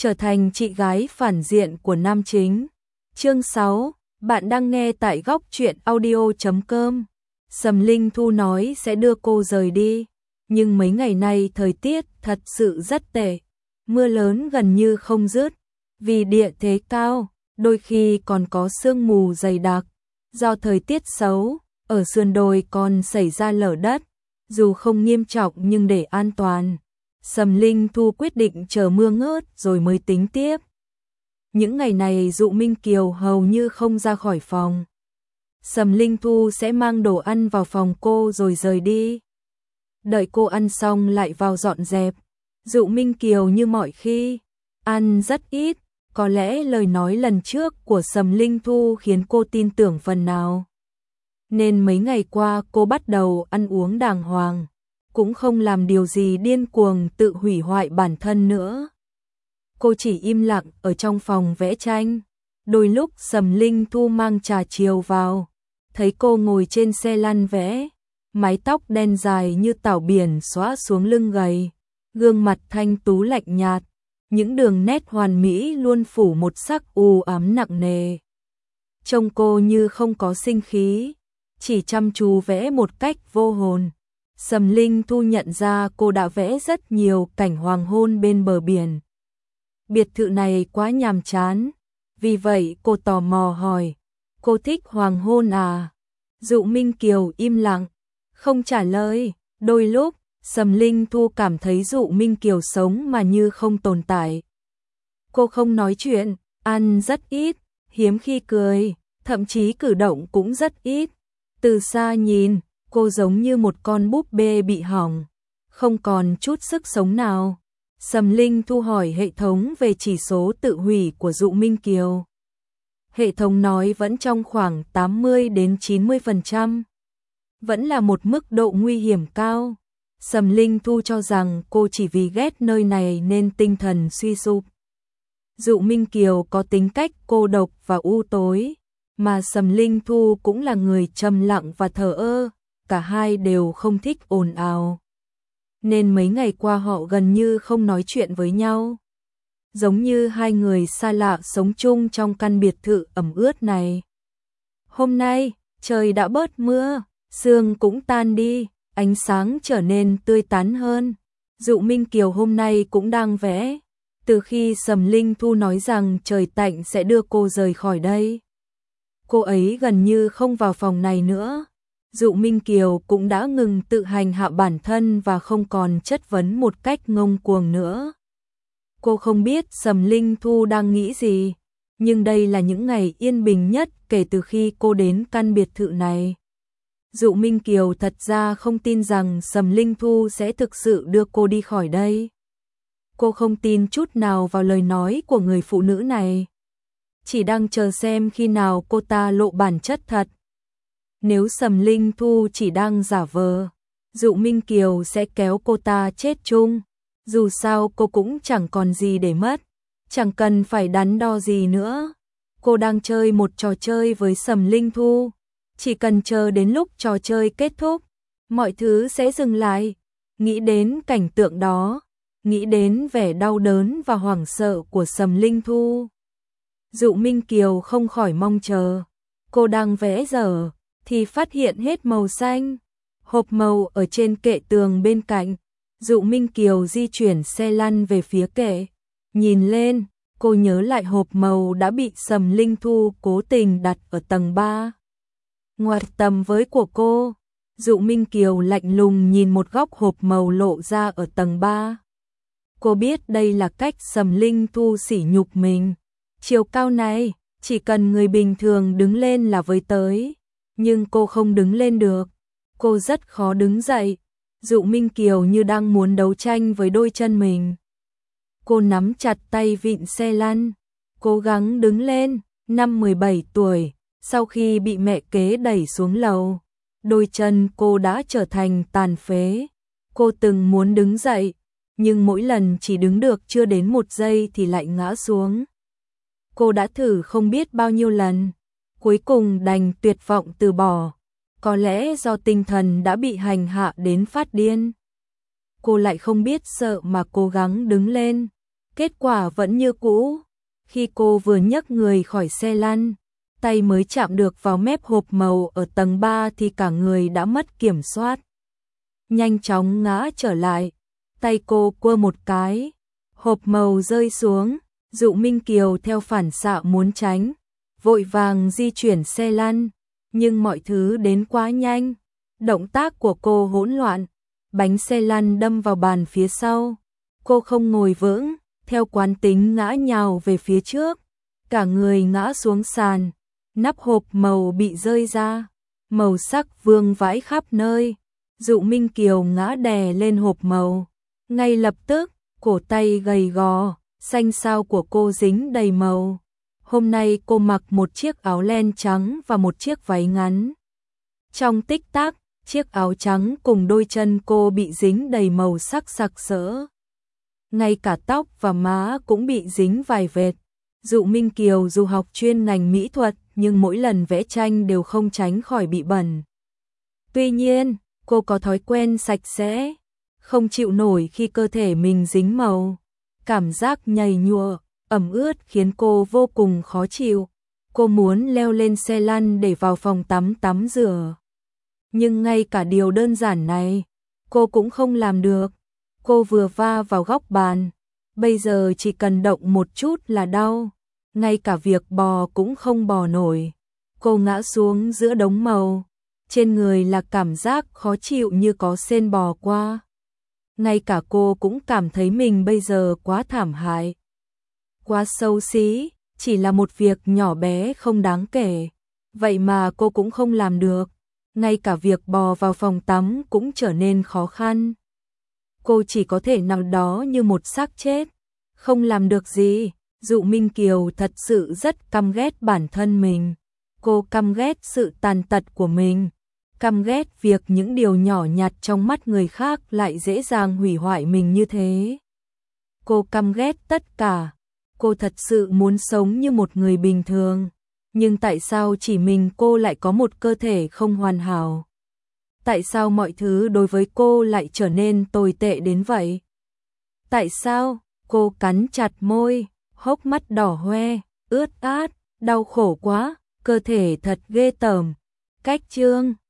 trở thành chị gái phản diện của nam chính. Chương 6, bạn đang nghe tại góc truyện audio.com. Sầm Linh Thu nói sẽ đưa cô rời đi, nhưng mấy ngày nay thời tiết thật sự rất tệ. Mưa lớn gần như không dứt, vì địa thế cao, đôi khi còn có sương mù dày đặc. Do thời tiết xấu, ở sườn đồi còn xảy ra lở đất, dù không nghiêm trọng nhưng để an toàn, Sầm Linh Thu quyết định chờ mưa ngớt rồi mới tính tiếp. Những ngày này Dụ Minh Kiều hầu như không ra khỏi phòng. Sầm Linh Thu sẽ mang đồ ăn vào phòng cô rồi rời đi. Đợi cô ăn xong lại vào dọn dẹp. Dụ Minh Kiều như mọi khi, ăn rất ít, có lẽ lời nói lần trước của Sầm Linh Thu khiến cô tin tưởng phần nào. Nên mấy ngày qua cô bắt đầu ăn uống đàng hoàng, cũng không làm điều gì điên cuồng tự hủy hoại bản thân nữa. Cô chỉ im lặng ở trong phòng vẽ tranh. Đôi lúc Sầm Linh Thu mang trà chiều vào, thấy cô ngồi trên xe lăn vẽ, mái tóc đen dài như tảo biển xõa xuống lưng gầy, gương mặt thanh tú lạnh nhạt, những đường nét hoàn mỹ luôn phủ một sắc u ám nặng nề. Trông cô như không có sinh khí, chỉ chăm chú vẽ một cách vô hồn. Sầm Linh Thu nhận ra cô đã vẽ rất nhiều cảnh hoàng hôn bên bờ biển. Biệt thự này quá nhàm chán, vì vậy cô tò mò hỏi, cô thích hoàng hôn à? Dụ Minh Kiều im lặng, không trả lời. Đôi lúc, Sầm Linh Thu cảm thấy Dụ Minh Kiều sống mà như không tồn tại. Cô không nói chuyện, ăn rất ít, hiếm khi cười, thậm chí cử động cũng rất ít. Từ xa nhìn, cô giống như một con búp bê bị hỏng, không còn chút sức sống nào. Sầm Linh Thu hỏi hệ thống về chỉ số tự hủy của Dụ Minh Kiều. Hệ thống nói vẫn trong khoảng 80 đến 90%. Vẫn là một mức độ nguy hiểm cao. Sầm Linh Thu cho rằng cô chỉ vì ghét nơi này nên tinh thần suy sụp. Dụ Minh Kiều có tính cách cô độc và u tối, mà Sầm Linh Thu cũng là người trầm lặng và thờ ơ, cả hai đều không thích ồn ào. Nên mấy ngày qua họ gần như không nói chuyện với nhau. Giống như hai người xa lạ sống chung trong căn biệt thự ẩm ướt này. Hôm nay, trời đã bớt mưa, sương cũng tan đi, ánh sáng trở nên tươi tắn hơn. Dụ Minh Kiều hôm nay cũng đang vẽ. Từ khi Sầm Linh Thu nói rằng trời tạnh sẽ đưa cô rời khỏi đây, cô ấy gần như không vào phòng này nữa. Dụ Minh Kiều cũng đã ngừng tự hành hạ bản thân và không còn chất vấn một cách ngông cuồng nữa. Cô không biết Sầm Linh Thu đang nghĩ gì, nhưng đây là những ngày yên bình nhất kể từ khi cô đến căn biệt thự này. Dụ Minh Kiều thật ra không tin rằng Sầm Linh Thu sẽ thực sự đưa cô đi khỏi đây. Cô không tin chút nào vào lời nói của người phụ nữ này, chỉ đang chờ xem khi nào cô ta lộ bản chất thật. Nếu Sầm Linh Thu chỉ đang giả vờ, Dụ Minh Kiều sẽ kéo cô ta chết chung. Dù sao cô cũng chẳng còn gì để mất, chẳng cần phải đắn đo gì nữa. Cô đang chơi một trò chơi với Sầm Linh Thu, chỉ cần chờ đến lúc trò chơi kết thúc, mọi thứ sẽ dừng lại. Nghĩ đến cảnh tượng đó, nghĩ đến vẻ đau đớn và hoảng sợ của Sầm Linh Thu, Dụ Minh Kiều không khỏi mong chờ. Cô đang vẽ dở thì phát hiện hết màu xanh, hộp màu ở trên kệ tường bên cạnh. Dụ Minh Kiều di chuyển xe lăn về phía kệ, nhìn lên, cô nhớ lại hộp màu đã bị Sầm Linh Thu cố tình đặt ở tầng 3. Ngoặt tầm với của cô, Dụ Minh Kiều lạnh lùng nhìn một góc hộp màu lộ ra ở tầng 3. Cô biết đây là cách Sầm Linh Thu sỉ nhục mình. Chiều cao này, chỉ cần người bình thường đứng lên là với tới, nhưng cô không đứng lên được. Cô rất khó đứng dậy. Dụ Minh Kiều như đang muốn đấu tranh với đôi chân mình. Cô nắm chặt tay vịn xe lăn, cố gắng đứng lên. Năm 17 tuổi, sau khi bị mẹ kế đẩy xuống lầu, đôi chân cô đã trở thành tàn phế. Cô từng muốn đứng dậy, nhưng mỗi lần chỉ đứng được chưa đến 1 giây thì lại ngã xuống. Cô đã thử không biết bao nhiêu lần, cuối cùng đành tuyệt vọng từ bỏ. Có lẽ do tinh thần đã bị hành hạ đến phát điên. Cô lại không biết sợ mà cố gắng đứng lên. Kết quả vẫn như cũ. Khi cô vừa nhấc người khỏi xe lăn, tay mới chạm được vào mép hộp màu ở tầng 3 thì cả người đã mất kiểm soát. Nhanh chóng ngã trở lại, tay cô quơ một cái, hộp màu rơi xuống, Dụ Minh Kiều theo phản xạ muốn tránh, vội vàng di chuyển xe lăn, nhưng mọi thứ đến quá nhanh, động tác của cô hỗn loạn, bánh xe lăn đâm vào bàn phía sau, cô không ngồi vững, theo quán tính ngã nhào về phía trước, cả người ngã xuống sàn, nắp hộp màu bị rơi ra, màu sắc vương vãi khắp nơi. Dụ Minh Kiều ngã đè lên hộp màu, ngay lập tức, cổ tay gầy gò, xanh xao của cô dính đầy màu. Hôm nay cô mặc một chiếc áo len trắng và một chiếc váy ngắn. Trong tích tắc, chiếc áo trắng cùng đôi chân cô bị dính đầy màu sắc sặc sỡ. Ngay cả tóc và má cũng bị dính vài vệt. Dụ Minh Kiều dù học chuyên ngành mỹ thuật nhưng mỗi lần vẽ tranh đều không tránh khỏi bị bẩn. Tuy nhiên, cô có thói quen sạch sẽ, không chịu nổi khi cơ thể mình dính màu. Cảm giác nhầy nhụa, ẩm ướt khiến cô vô cùng khó chịu. Cô muốn leo lên xe lăn để vào phòng tắm tắm rửa. Nhưng ngay cả điều đơn giản này, cô cũng không làm được. Cô vừa va vào góc bàn, bây giờ chỉ cần động một chút là đau. Ngay cả việc bò cũng không bò nổi. Cô ngã xuống giữa đống màu. Trên người là cảm giác khó chịu như có sên bò qua. Ngay cả cô cũng cảm thấy mình bây giờ quá thảm hại, quá xấu xí, chỉ là một việc nhỏ bé không đáng kể. Vậy mà cô cũng không làm được. Ngay cả việc bò vào phòng tắm cũng trở nên khó khăn. Cô chỉ có thể nằm đó như một xác chết, không làm được gì. Dụ Minh Kiều thật sự rất căm ghét bản thân mình. Cô căm ghét sự tàn tật của mình, căm ghét việc những điều nhỏ nhặt trong mắt người khác lại dễ dàng hủy hoại mình như thế. Cô căm ghét tất cả. Cô thật sự muốn sống như một người bình thường. Nhưng tại sao chỉ mình cô lại có một cơ thể không hoàn hảo? Tại sao mọi thứ đối với cô lại trở nên tồi tệ đến vậy? Tại sao? Cô cắn chặt môi, hốc mắt đỏ hoe, ướt át, đau khổ quá, cơ thể thật ghê tởm. Cách chương